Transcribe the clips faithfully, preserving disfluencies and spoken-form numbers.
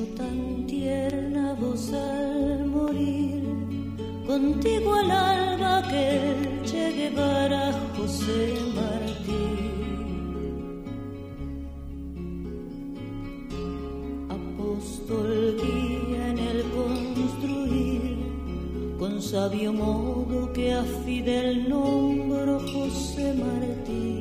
tan tierna voz al morir, contigo al alba que Che Guevara, José Martí. Apóstol guía en el construir, con sabio modo que a Fidel nombró José Martí.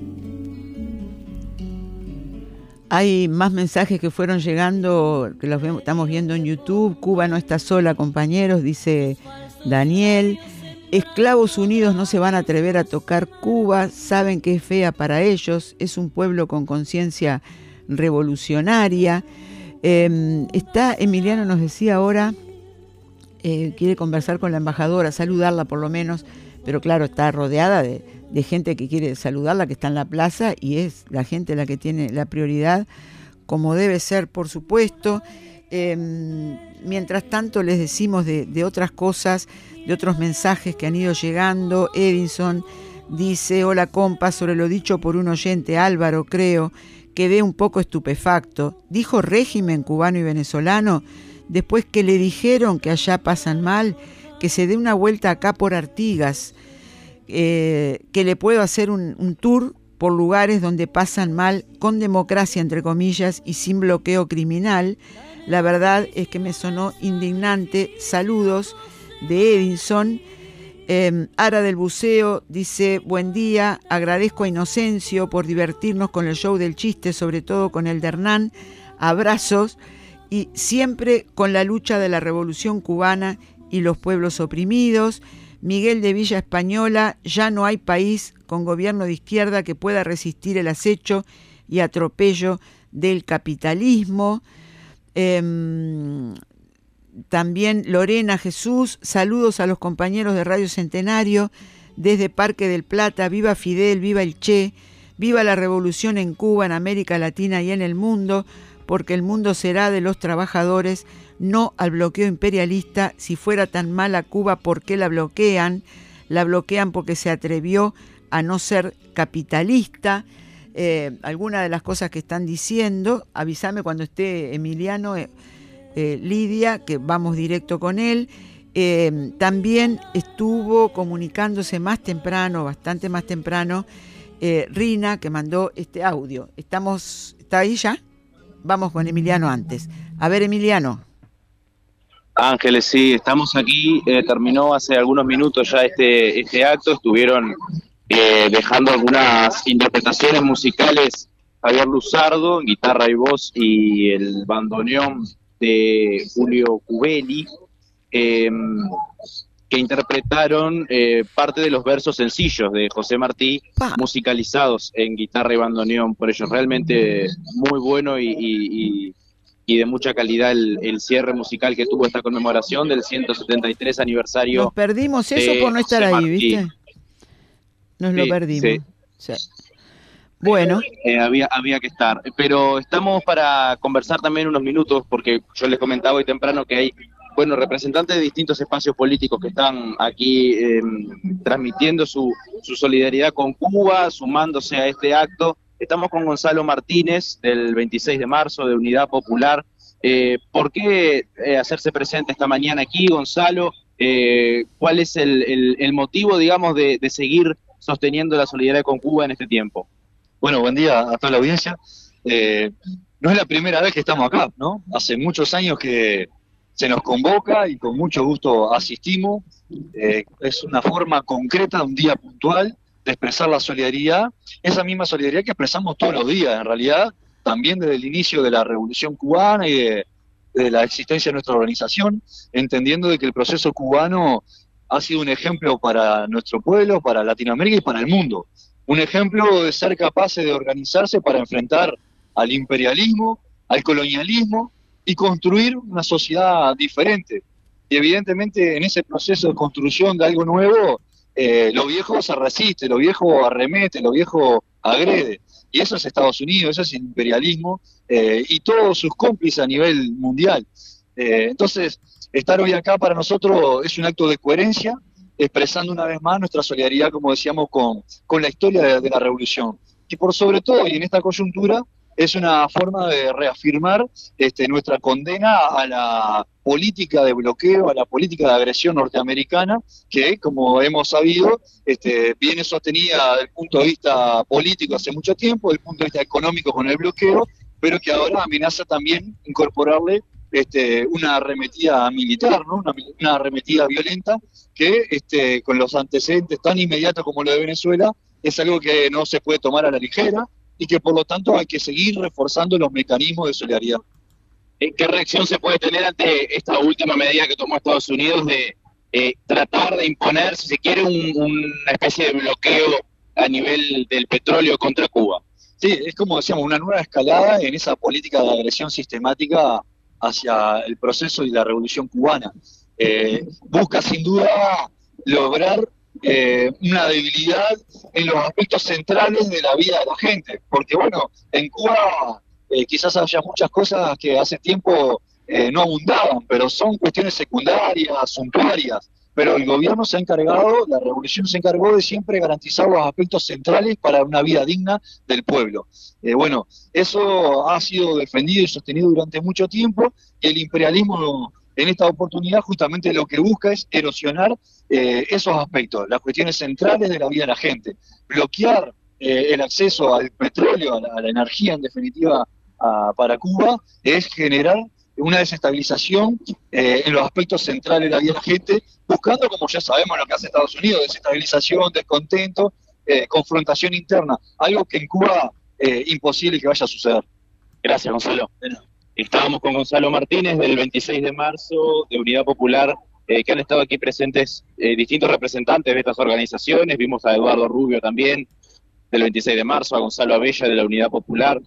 Hay más mensajes que fueron llegando, que los vemos, estamos viendo en YouTube. Cuba no está sola, compañeros, dice Daniel. Esclavos Unidos no se van a atrever a tocar Cuba, saben que es fea para ellos, es un pueblo con conciencia revolucionaria. Eh, está Emiliano, nos decía ahora, eh, quiere conversar con la embajadora, saludarla por lo menos, pero claro, está rodeada de, de gente que quiere saludarla, que está en la plaza, y es la gente la que tiene la prioridad, como debe ser, por supuesto. Eh, mientras tanto les decimos de, de otras cosas, de otros mensajes que han ido llegando. Edison dice: hola compa, sobre lo dicho por un oyente, Álvaro creo, quedé un poco estupefacto. Dijo régimen cubano y venezolano, después que le dijeron que allá pasan mal, que se dé una vuelta acá por Artigas, eh, que le puedo hacer un, un tour por lugares donde pasan mal, con democracia entre comillas y sin bloqueo criminal. La verdad es que me sonó indignante. Saludos de Edison. Eh, Ara del Buceo dice: buen día, agradezco a Inocencio por divertirnos con el show del chiste, sobre todo con el de Hernán. Abrazos, y siempre con la lucha de la revolución cubana y los pueblos oprimidos. Miguel de Villa Española: ya no hay país con gobierno de izquierda que pueda resistir el acecho y atropello del capitalismo. Eh, también Lorena Jesús: saludos a los compañeros de Radio Centenario desde Parque del Plata. Viva Fidel, viva el Che, viva la revolución en Cuba, en América Latina y en el mundo, porque el mundo será de los trabajadores, no al bloqueo imperialista. Si fuera tan mala Cuba, ¿por qué la bloquean? La bloquean porque se atrevió a no ser capitalista. Eh, algunas de las cosas que están diciendo, avísame cuando esté Emiliano, eh, eh, Lidia, que vamos directo con él. Eh, también estuvo comunicándose más temprano, bastante más temprano, eh, Rina, que mandó este audio. Estamos, ¿está ahí ya? Vamos con Emiliano antes. A ver, Emiliano. Ángeles, sí, estamos aquí. Eh, terminó hace algunos minutos ya este, este acto. Estuvieron eh, dejando algunas interpretaciones musicales Javier Luzardo, guitarra y voz, y el bandoneón de Julio Cubeli, eh, que interpretaron eh, parte de los versos sencillos de José Martí, pa. musicalizados en guitarra y bandoneón. Por ello, realmente muy bueno y, y, y, y de mucha calidad el, el cierre musical que tuvo esta conmemoración del ciento setenta y tres aniversario. Nos perdimos eso por no estar ahí, ¿viste? Nos sí, lo perdimos. Sí. Sí. Bueno. Eh, había, había que estar. Pero estamos para conversar también unos minutos, porque yo les comentaba hoy temprano que hay, bueno, representantes de distintos espacios políticos que están aquí eh, transmitiendo su, su solidaridad con Cuba, sumándose a este acto. Estamos con Gonzalo Martínez, del veintiséis de marzo, de Unidad Popular. Eh, ¿Por qué eh, hacerse presente esta mañana aquí, Gonzalo? Eh, ¿Cuál es el, el, el motivo, digamos, de, de seguir sosteniendo la solidaridad con Cuba en este tiempo? Bueno, buen día a toda la audiencia. Eh, no es la primera vez que estamos acá, ¿no? Hace muchos años que se nos convoca y con mucho gusto asistimos. Eh, es una forma concreta, un día puntual, de expresar la solidaridad, esa misma solidaridad que expresamos todos los días, en realidad, también desde el inicio de la Revolución Cubana y de, de la existencia de nuestra organización, entendiendo de que el proceso cubano ha sido un ejemplo para nuestro pueblo, para Latinoamérica y para el mundo. Un ejemplo de ser capaces de organizarse para enfrentar al imperialismo, al colonialismo y construir una sociedad diferente. Y evidentemente en ese proceso de construcción de algo nuevo, eh, lo viejo se resiste, lo viejo arremete, lo viejo agrede. Y eso es Estados Unidos, eso es el imperialismo eh, y todos sus cómplices a nivel mundial. Eh, entonces, estar hoy acá para nosotros es un acto de coherencia, expresando una vez más nuestra solidaridad, como decíamos, con, con la historia de, de la revolución. Y por sobre todo, y en esta coyuntura, es una forma de reafirmar este, nuestra condena a la política de bloqueo, a la política de agresión norteamericana, que, como hemos sabido, este, viene sostenida desde el punto de vista político hace mucho tiempo, desde el punto de vista económico con el bloqueo, pero que ahora amenaza también incorporarle este, una arremetida militar, ¿no? una, una arremetida violenta, que este, con los antecedentes tan inmediatos como lo de Venezuela, es algo que no se puede tomar a la ligera y que por lo tanto hay que seguir reforzando los mecanismos de solidaridad. ¿Qué reacción se puede tener ante esta última medida que tomó Estados Unidos de eh, tratar de imponer, si se quiere, un, una especie de bloqueo a nivel del petróleo contra Cuba? Sí, es como decíamos, una nueva escalada en esa política de agresión sistemática hacia el proceso y la revolución cubana. Eh, busca sin duda lograr eh, una debilidad en los aspectos centrales de la vida de la gente, porque bueno, en Cuba eh, quizás haya muchas cosas que hace tiempo eh, no abundaban, pero son cuestiones secundarias, suntuarias, pero el gobierno se ha encargado, la revolución se encargó de siempre garantizar los aspectos centrales para una vida digna del pueblo. Eh, bueno, eso ha sido defendido y sostenido durante mucho tiempo, y el imperialismo en esta oportunidad justamente lo que busca es erosionar eh, esos aspectos, las cuestiones centrales de la vida de la gente, bloquear eh, el acceso al petróleo, a la, a la energía en definitiva a, para Cuba, es generar una desestabilización eh, en los aspectos centrales de la vida de la gente, buscando, como ya sabemos lo que hace Estados Unidos, desestabilización, descontento, eh, confrontación interna, algo que en Cuba eh, imposible que vaya a suceder. Gracias, Gonzalo. Estábamos con Gonzalo Martínez del veintiséis de marzo, de Unidad Popular, eh, que han estado aquí presentes eh, distintos representantes de estas organizaciones. Vimos a Eduardo Rubio también, del veintiséis de marzo, a Gonzalo Abella de la Unidad Popular,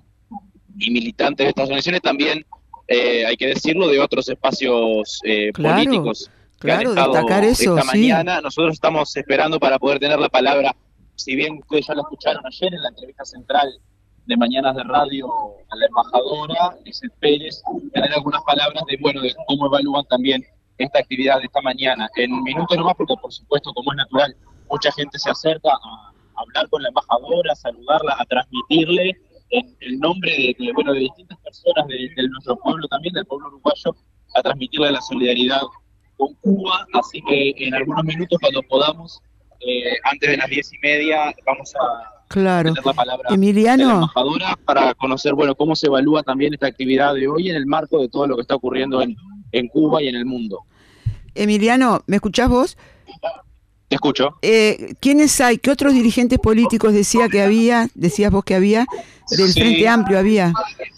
y militantes de estas organizaciones también, eh, hay que decirlo, de otros espacios eh, claro, políticos. Claro, destacar eso, esta sí. mañana. Nosotros estamos esperando para poder tener la palabra, si bien ustedes ya la escucharon ayer en la entrevista central de Mañanas de Radio a la embajadora, Lizeth Pérez, tener algunas palabras de, bueno, de cómo evalúan también esta actividad de esta mañana. En minutos nomás, porque por supuesto, como es natural, mucha gente se acerca a hablar con la embajadora, a saludarla, a transmitirle en el nombre de, de, bueno, de distintas personas de, de nuestro pueblo también, del pueblo uruguayo, a transmitirle la solidaridad con Cuba. Así que en algunos minutos, cuando podamos, eh, antes de las diez y media, vamos a Claro. la palabra Emiliano, de la embajadora para conocer, bueno, cómo se evalúa también esta actividad de hoy en el marco de todo lo que está ocurriendo en, en Cuba y en el mundo. Emiliano, ¿me escuchás vos? Te escucho. Eh, ¿Quiénes hay? ¿Qué otros dirigentes políticos decía que había? Decías vos que había. Del sí. Frente Amplio había.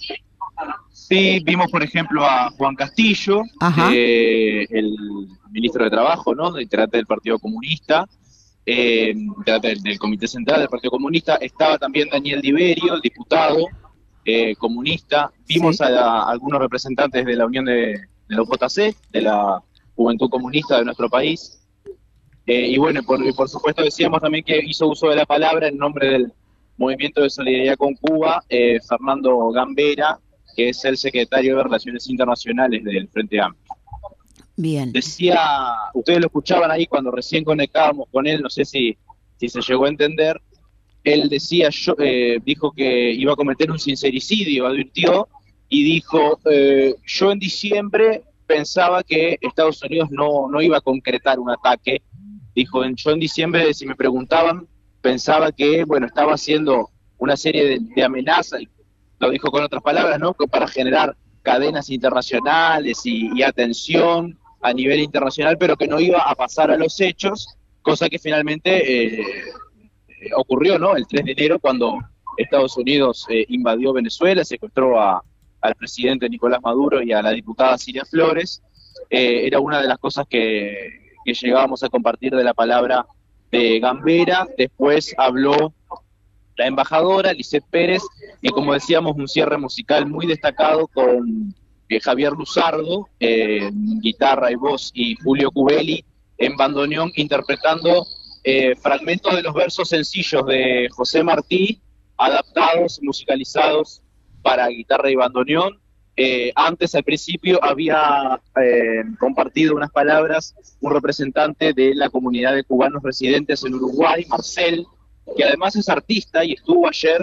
Sí, vimos por ejemplo a Juan Castillo, eh, el ministro de Trabajo, ¿no? De integrante del Partido Comunista. Eh, del, del Comité Central del Partido Comunista. Estaba también Daniel Diverio, diputado eh, comunista. Vimos sí. a, a algunos representantes de la Unión de, de la U J C, de la Juventud Comunista de nuestro país. Eh, y bueno, por, por supuesto decíamos también que hizo uso de la palabra en nombre del Movimiento de Solidaridad con Cuba, eh, Fernando Gambera, que es el secretario de Relaciones Internacionales del Frente Amplio. Bien. Decía, ustedes lo escuchaban ahí cuando recién conectábamos con él, no sé si, si se llegó a entender, él decía, yo, eh, dijo que iba a cometer un sincericidio, advirtió, y dijo, eh, yo en diciembre pensaba que Estados Unidos no, no iba a concretar un ataque, dijo, yo en diciembre, si me preguntaban, pensaba que, bueno, estaba haciendo una serie de, de amenazas, lo dijo con otras palabras, ¿no?, para generar cadenas internacionales y, y atención a nivel internacional, pero que no iba a pasar a los hechos, cosa que finalmente eh, eh, ocurrió, ¿no?, el tres de enero, cuando Estados Unidos eh, invadió Venezuela, secuestró a, al presidente Nicolás Maduro y a la diputada Cilia Flores. Eh, era una de las cosas que, que llegábamos a compartir de la palabra de Gambera. Después habló la embajadora, Lizeth Pérez, y como decíamos, un cierre musical muy destacado con eh, Javier Luzardo, eh, guitarra y voz, y Julio Cubelli en bandoneón, interpretando eh, fragmentos de los versos sencillos de José Martí, adaptados, musicalizados para guitarra y bandoneón. Eh, antes, al principio, había eh, compartido unas palabras un representante de la comunidad de cubanos residentes en Uruguay, Marcel, que además es artista y estuvo ayer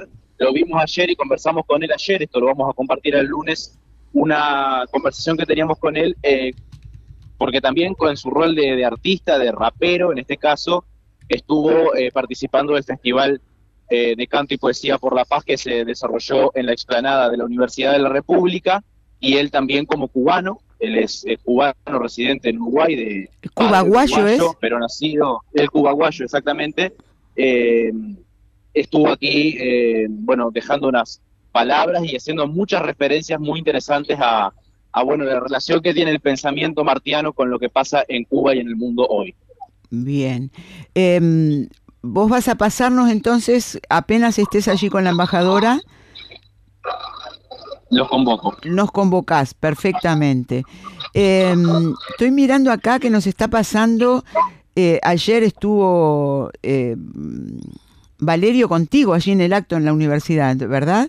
lo vimos ayer y conversamos con él ayer, esto lo vamos a compartir el lunes, una conversación que teníamos con él, eh, porque también con su rol de, de artista, de rapero, en este caso, estuvo eh, participando del Festival eh, de Canto y Poesía por la Paz que se desarrolló en la explanada de la Universidad de la República, y él también como cubano, él es eh, cubano residente en Uruguay, de cubaguayo es, pero nacido, el cubaguayo exactamente, eh, estuvo aquí, eh, bueno, dejando unas palabras y haciendo muchas referencias muy interesantes a a bueno, la relación que tiene el pensamiento martiano con lo que pasa en Cuba y en el mundo hoy. Bien. Eh, vos vas a pasarnos entonces, apenas estés allí con la embajadora. Los convoco. Nos convocás, perfectamente. Eh, estoy mirando acá que nos está pasando, eh, ayer estuvo eh, Valerio contigo allí en el acto en la universidad, ¿verdad?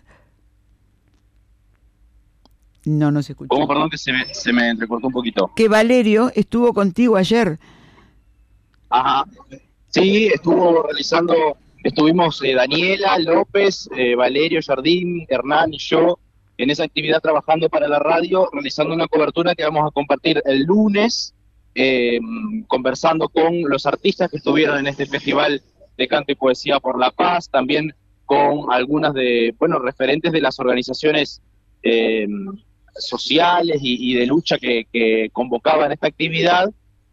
No, no se escuchó. ¿Cómo? Perdón, que se me, se me entrecortó un poquito. Que Valerio estuvo contigo ayer. Ajá. Sí, estuvo realizando, estuvimos eh, Daniela, López, eh, Valerio, Jardín, Hernán y yo en esa actividad trabajando para la radio, realizando una cobertura que vamos a compartir el lunes, eh, conversando con los artistas que estuvieron en este Festival de Canto y Poesía por la Paz, también con algunas de, bueno, referentes de las organizaciones eh, sociales y, y de lucha que, que convocaban esta actividad,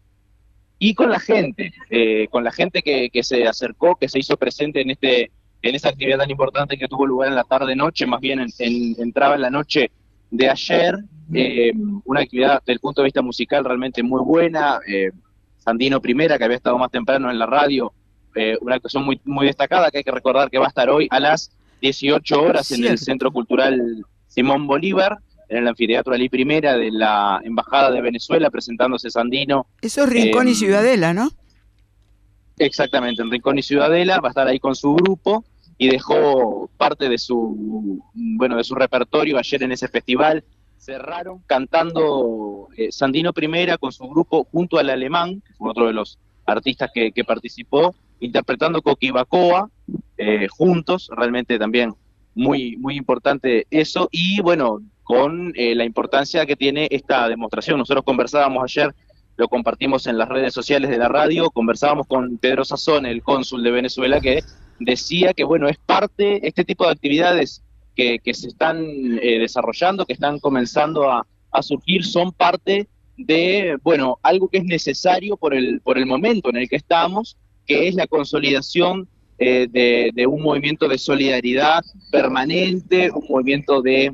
y con la gente, eh, con la gente que, que se acercó, que se hizo presente en este en esta actividad tan importante que tuvo lugar en la tarde-noche, más bien en, en, entraba en la noche de ayer, eh, una actividad desde el punto de vista musical realmente muy buena, eh, Sandino Primera, que había estado más temprano en la radio, eh, una actuación muy, muy destacada, que hay que recordar que va a estar hoy a las dieciocho horas en el Centro Cultural Simón Bolívar, en el anfiteatro Alí Primera de la Embajada de Venezuela, presentándose Sandino. Eso es Rincón eh, y Ciudadela, ¿no? Exactamente, en Rincón y Ciudadela, va a estar ahí con su grupo, y dejó parte de su, bueno, de su repertorio ayer en ese festival. Cerraron cantando eh, Sandino Primera con su grupo junto al Alemán, que fue otro de los artistas que, que participó, interpretando Coquibacoa, eh, juntos, realmente también muy, muy importante eso, y bueno, con eh, la importancia que tiene esta demostración. Nosotros conversábamos ayer, lo compartimos en las redes sociales de la radio, conversábamos con Pedro Sazón, el cónsul de Venezuela, que decía que bueno, es parte, este tipo de actividades que, que se están eh, desarrollando, que están comenzando a, a surgir, son parte de, bueno, algo que es necesario por el, por el momento en el que estamos, que es la consolidación eh, de, de un movimiento de solidaridad permanente, un movimiento de,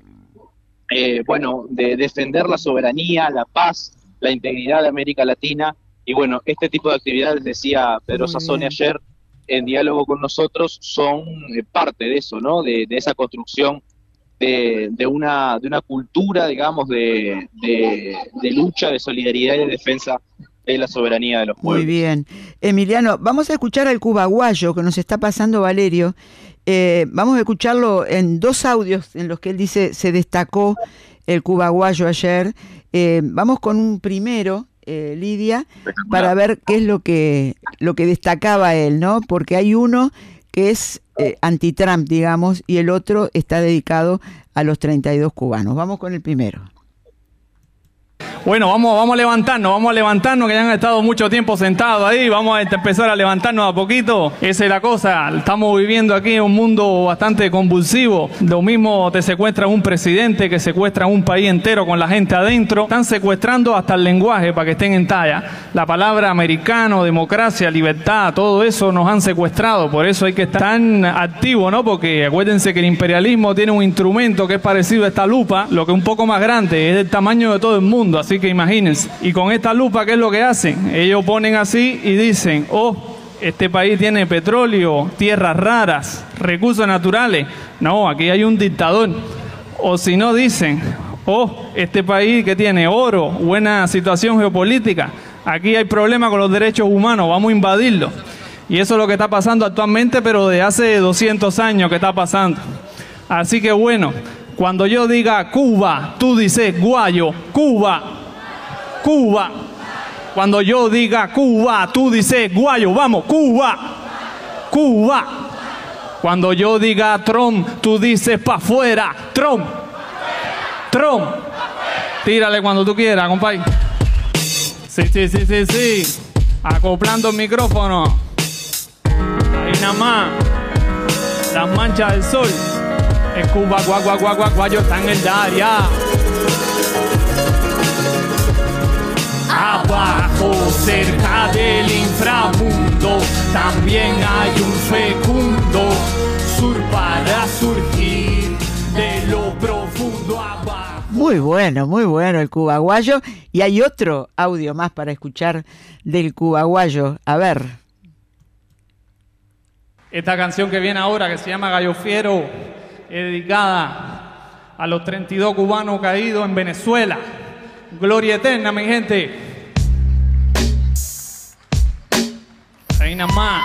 eh, bueno, de defender la soberanía, la paz, la integridad de América Latina. Y bueno, este tipo de actividades, decía Pedro Sazón ayer en diálogo con nosotros, son eh, parte de eso, ¿no? De, de esa construcción de, de, una, de una cultura, digamos, de, de, de lucha, de solidaridad y de defensa de la soberanía de los pueblos. Muy bien. Emiliano, vamos a escuchar al cubaguayo que nos está pasando Valerio. Eh, vamos a escucharlo en dos audios en los que él dice se destacó el cubaguayo ayer. Eh, vamos con un primero, eh, Lidia, para ver qué es lo que lo que destacaba él, ¿no? Porque hay uno que es eh, anti-Trump, digamos, y el otro está dedicado a los treinta y dos cubanos. Vamos con el primero. Bueno, vamos, vamos a levantarnos, vamos a levantarnos, que ya han estado mucho tiempo sentados ahí, vamos a empezar a levantarnos a poquito. Esa es la cosa, estamos viviendo aquí en un mundo bastante convulsivo. Lo mismo te secuestran un presidente que secuestran un país entero con la gente adentro. Están secuestrando hasta el lenguaje para que estén en talla. La palabra americano, democracia, libertad, todo eso nos han secuestrado. Por eso hay que estar tan activo, ¿no? Porque acuérdense que el imperialismo tiene un instrumento que es parecido a esta lupa, lo que es un poco más grande, es del tamaño de todo el mundo. Así que imagínense, y con esta lupa, ¿qué es lo que hacen? Ellos ponen así y dicen, oh, este país tiene petróleo, tierras raras, recursos naturales. No, aquí hay un dictador. O si no, dicen, oh, este país que tiene oro, buena situación geopolítica, aquí hay problemas con los derechos humanos, vamos a invadirlo. Y eso es lo que está pasando actualmente, pero de hace doscientos años que está pasando. Así que bueno, cuando yo diga Cuba, tú dices Guayo, Cuba, Cuba. Cuando yo diga Cuba, tú dices Guayo, vamos, Cuba, Cuba, Cuando yo diga Trump, tú dices pa' afuera. Trump. Trump. Tírale cuando tú quieras, compadre. Sí, sí, sí, sí, sí. Acoplando el micrófono. Ahí nada más. Las manchas del sol. En Cuba, guau, guau, guau, guau, guau, yo está en el área. Abajo, cerca del inframundo, también hay un fecundo sur para surgir de lo profundo abajo. Muy bueno, muy bueno el cubaguayo. Y hay otro audio más para escuchar del cubaguayo. A ver. Esta canción que viene ahora, que se llama Gallo Fiero, es dedicada a los treinta y dos cubanos caídos en Venezuela. Gloria eterna, mi gente. Ahí nada más.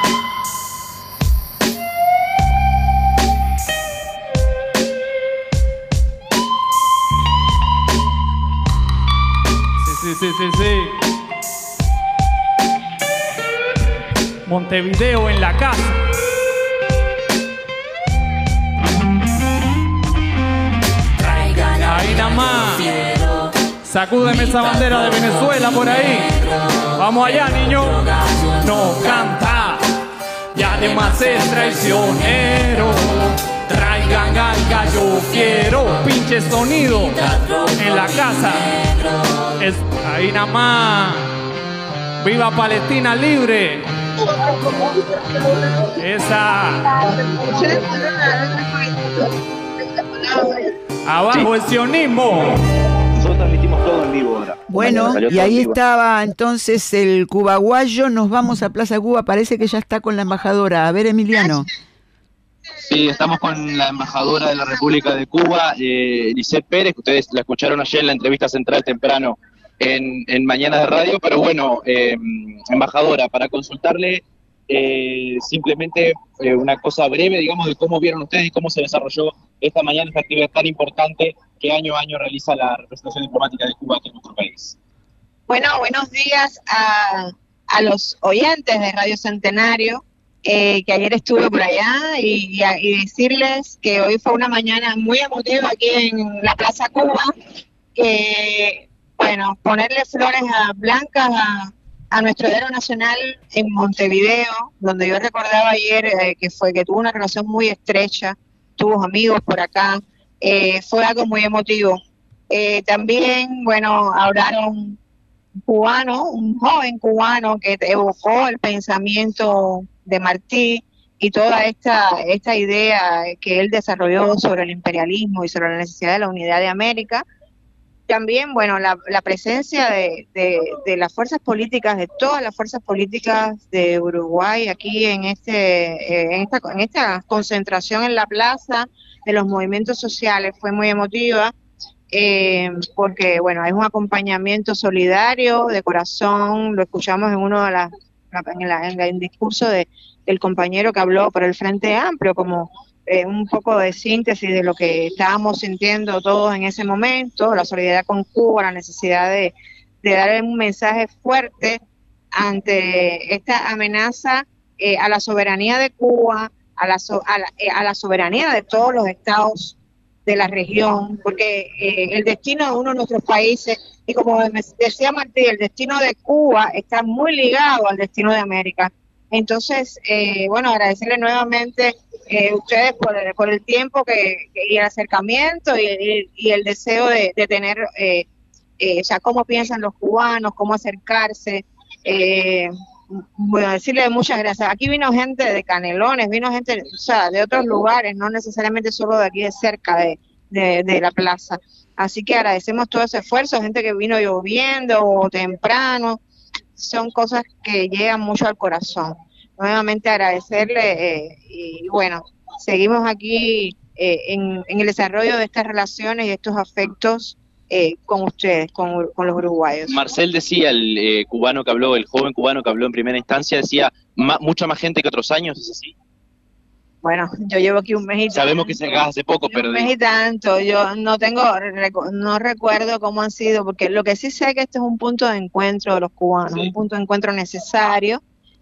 Sí, sí, sí, sí, sí. Montevideo en la casa. Ahí nada más. Sacúdeme esa bandera de Venezuela por ahí. Vamos allá, niño. No canta, ya además es traicionero. Traigan al gallo fiero. Pinche sonido en la casa. Es ahí nada más. Viva Palestina libre. Esa. Abajo el sionismo. Nosotros transmitimos todo en vivo ahora. Bueno, y ahí estaba entonces el cubaguayo. Nos vamos a Plaza Cuba. Parece que ya está con la embajadora. A ver, Emiliano. Sí, estamos con la embajadora de la República de Cuba, eh, Lisette Pérez, que ustedes la escucharon ayer en la entrevista central temprano en, en Mañana de Radio. Pero bueno, eh, embajadora, para consultarle eh, simplemente eh, una cosa breve, digamos, de cómo vieron ustedes y cómo se desarrolló esta mañana esta actividad tan importante que año a año realiza la representación diplomática de Cuba aquí en nuestro país. Bueno, buenos días a, a los oyentes de Radio Centenario, eh, que ayer estuve por allá, y, y, a, y decirles que hoy fue una mañana muy emotiva aquí en la Plaza Cuba, que, bueno, ponerle flores a, blancas a, a nuestro héroe nacional en Montevideo, donde yo recordaba ayer eh, que fue que tuvo una relación muy estrecha, tuvo amigos por acá, eh, fue algo muy emotivo. Eh, también, bueno, hablaron cubano, un joven cubano que evocó el pensamiento de Martí y toda esta, esta idea que él desarrolló sobre el imperialismo y sobre la necesidad de la unidad de América. También, bueno, la, la presencia de, de, de las fuerzas políticas, de todas las fuerzas políticas de Uruguay aquí en, este, en, esta, en esta concentración en la plaza, de los movimientos sociales, fue muy emotiva. Eh, porque bueno, es un acompañamiento solidario de corazón. Lo escuchamos en uno de las en, la, en el discurso de, del compañero que habló por el Frente Amplio, como eh, un poco de síntesis de lo que estábamos sintiendo todos en ese momento, la solidaridad con Cuba, la necesidad de, de dar un mensaje fuerte ante esta amenaza eh, a la soberanía de Cuba, a la, so, a, la, eh, a la soberanía de todos los estados de la región, porque eh, el destino de uno de nuestros países, y como decía Martí, el destino de Cuba está muy ligado al destino de América. Entonces, eh, bueno, agradecerle nuevamente eh, ustedes por, por el tiempo que, que y el acercamiento y, y, y el deseo de, de tener, eh, eh, o sea, cómo piensan los cubanos, cómo acercarse. Eh, bueno, decirle muchas gracias. Aquí vino gente de Canelones, vino gente, o sea, de otros lugares, no necesariamente solo de aquí de cerca de, de, de la plaza. Así que agradecemos todo ese esfuerzo, gente que vino lloviendo o temprano, son cosas que llegan mucho al corazón. Nuevamente agradecerle eh, y bueno, seguimos aquí eh, en, en el desarrollo de estas relaciones y estos afectos Eh, con ustedes, con, con los uruguayos. Marcel decía, el eh, cubano que habló, el joven cubano que habló en primera instancia, decía, ma, mucha más gente que otros años, ¿es así? Bueno, yo llevo aquí un mes y tanto. Sabemos que se acaba hace poco, pero... Un mes y tanto, yo no tengo, no recuerdo cómo han sido, porque lo que sí sé es que este es un punto de encuentro de los cubanos, sí. Un punto de encuentro necesario,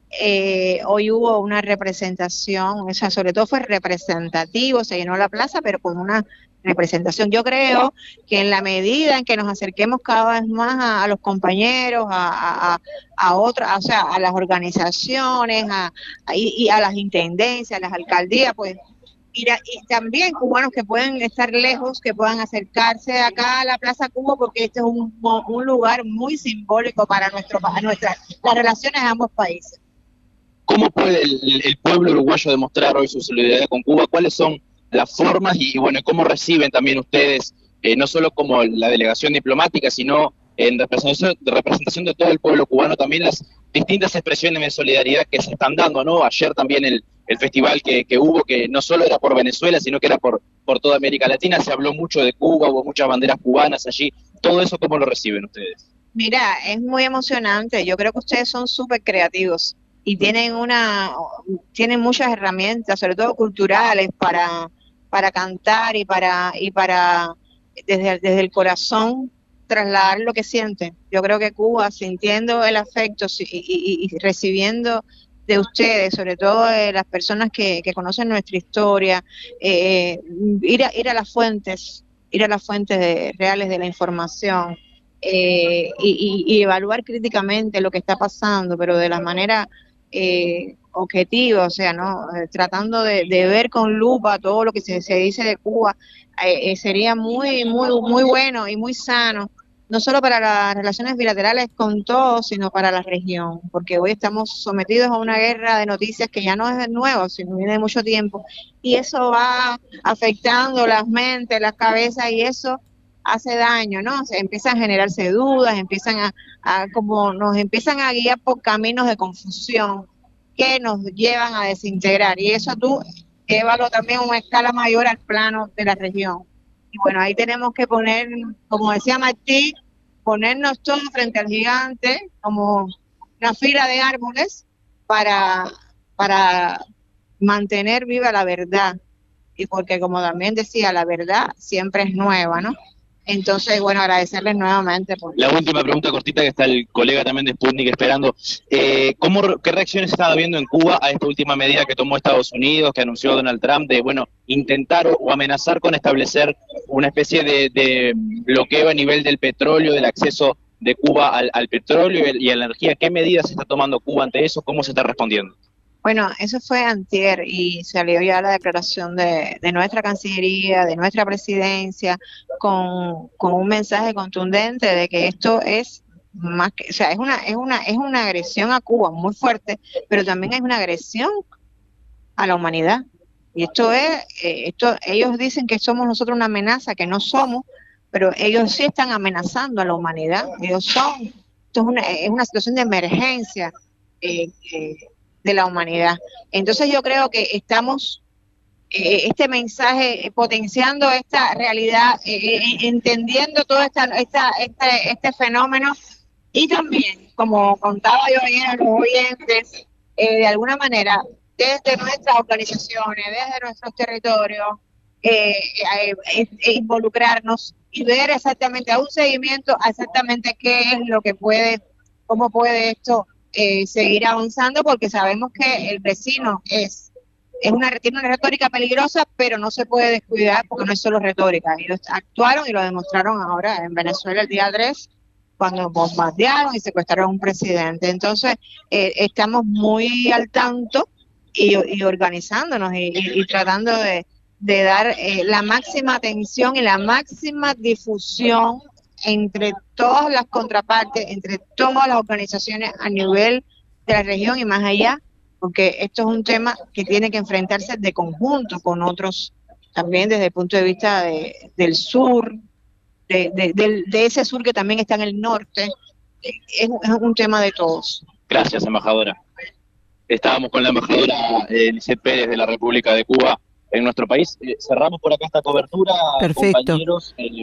Eh, hoy hubo una representación, o sea, sobre todo fue representativo, se llenó la plaza, pero con una representación. Yo creo que en la medida en que nos acerquemos cada vez más a, a los compañeros, a, a, a otras, o sea, a las organizaciones, a, a, y, y a las intendencias, a las alcaldías, pues, y, y también cubanos que pueden estar lejos, que puedan acercarse acá a la Plaza Cuba, porque este es un, un lugar muy simbólico para nuestro, para nuestras, las relaciones de ambos países. ¿Cómo puede el, el pueblo uruguayo demostrar hoy su solidaridad con Cuba? ¿Cuáles son las formas y, bueno, cómo reciben también ustedes, eh, no solo como la delegación diplomática, sino en representación, de representación de todo el pueblo cubano, también las distintas expresiones de solidaridad que se están dando, ¿no? Ayer también el, el festival que, que hubo, que no solo era por Venezuela, sino que era por, por toda América Latina, se habló mucho de Cuba, hubo muchas banderas cubanas allí. ¿Todo eso cómo lo reciben ustedes? Mira, es muy emocionante. Yo creo que ustedes son súper creativos y tienen una tienen muchas herramientas, sobre todo culturales, para para cantar y para y para desde, desde el corazón trasladar lo que sienten. Yo creo que Cuba, sintiendo el afecto y, y, y recibiendo de ustedes, sobre todo de las personas que, que conocen nuestra historia, eh, ir a ir a las fuentes, ir a las fuentes de, reales de la información, eh, y, y, y evaluar críticamente lo que está pasando, pero de la manera Eh, objetivo, o sea, no eh, tratando de, de ver con lupa todo lo que se, se dice de Cuba, eh, eh, sería muy, muy, muy bueno y muy sano, no solo para las relaciones bilaterales con todos, sino para la región, porque hoy estamos sometidos a una guerra de noticias que ya no es de nuevo, sino viene de mucho tiempo, y eso va afectando las mentes, las cabezas, y eso hace daño, ¿no? Se empiezan a generarse dudas, empiezan a, a como nos empiezan a guiar por caminos de confusión que nos llevan a desintegrar, y eso tú llévalo también a una escala mayor al plano de la región. Y bueno, ahí tenemos que poner, como decía Martí, ponernos todos frente al gigante, como una fila de árboles, para, para mantener viva la verdad, y porque, como también decía, la verdad siempre es nueva, ¿no? Entonces, bueno, agradecerles nuevamente. Por... La última pregunta cortita, que está el colega también de Sputnik esperando. Eh, ¿cómo, ¿Qué reacciones está habiendo en Cuba a esta última medida que tomó Estados Unidos, que anunció Donald Trump, de, bueno, intentar o, o amenazar con establecer una especie de, de bloqueo a nivel del petróleo, del acceso de Cuba al, al petróleo y a la energía? ¿Qué medidas está tomando Cuba ante eso? ¿Cómo se está respondiendo? Bueno, eso fue antier y salió ya la declaración de, de nuestra Cancillería, de nuestra Presidencia, con, con un mensaje contundente de que esto es más que, o sea, es una, es una, es una agresión a Cuba muy fuerte, pero también es una agresión a la humanidad. Y esto es, eh, esto, ellos dicen que somos nosotros una amenaza, que no somos, pero ellos sí están amenazando a la humanidad. Ellos son, esto es una, es una situación de emergencia. Eh, eh, de la humanidad. Entonces yo creo que estamos eh, este mensaje eh, potenciando esta realidad, eh, eh, entendiendo todo esta, esta, este, este fenómeno, y también, como contaba yo ayer a los oyentes, eh, de alguna manera, desde nuestras organizaciones, desde nuestros territorios, eh, eh, eh, involucrarnos y ver exactamente, a un seguimiento, a exactamente qué es lo que puede, cómo puede esto Eh, seguir avanzando, porque sabemos que el vecino es, es una, tiene una retórica peligrosa, pero no se puede descuidar, porque no es solo retórica. Ellos actuaron y lo demostraron ahora en Venezuela el día tres, cuando bombardearon y secuestraron a un presidente. Entonces, eh, estamos muy al tanto y, y organizándonos y, y, y tratando de, de dar eh, la máxima atención y la máxima difusión entre todas las contrapartes, entre todas las organizaciones a nivel de la región y más allá, porque esto es un tema que tiene que enfrentarse de conjunto con otros, también desde el punto de vista de, del sur, de, de, de, de ese sur que también está en el norte. Es, es un tema de todos. Gracias, embajadora. Estábamos con la embajadora eh, Lisette Pérez de la República de Cuba en nuestro país. Eh, cerramos por acá esta cobertura. Perfecto. Compañeros, eh,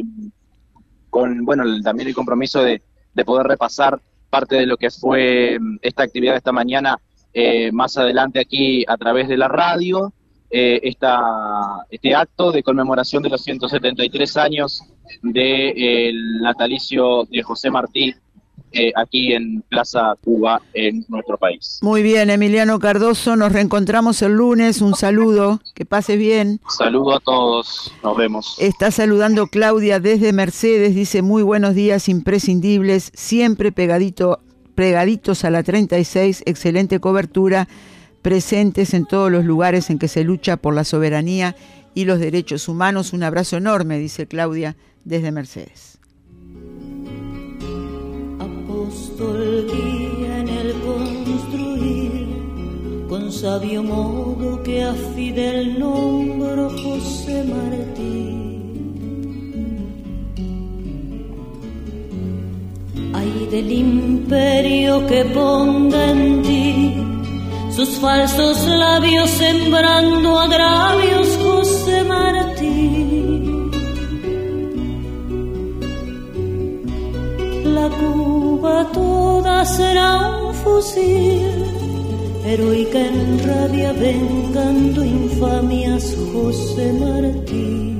con bueno el, también el compromiso de, de poder repasar parte de lo que fue esta actividad de esta mañana eh, más adelante aquí a través de la radio, eh, esta, este acto de conmemoración de los ciento setenta y tres años del natalicio de José Martí, eh, aquí en Plaza Cuba, en nuestro país. Muy bien, Emiliano Cardoso, nos reencontramos el lunes, un saludo, que pases bien. Saludo a todos, nos vemos. Está saludando Claudia desde Mercedes, dice muy buenos días imprescindibles, siempre pegadito, pegaditos a la treinta y seis, excelente cobertura, presentes en todos los lugares en que se lucha por la soberanía y los derechos humanos. Un abrazo enorme, dice Claudia desde Mercedes. Apóstol guía en el construir, con sabio modo que a Fidel nombró José Martí. Ay del imperio que ponga en ti sus falsos labios sembrando agravios, José Martí. La Cuba toda será un fusil, heroica en rabia vengando infamias, José Martí.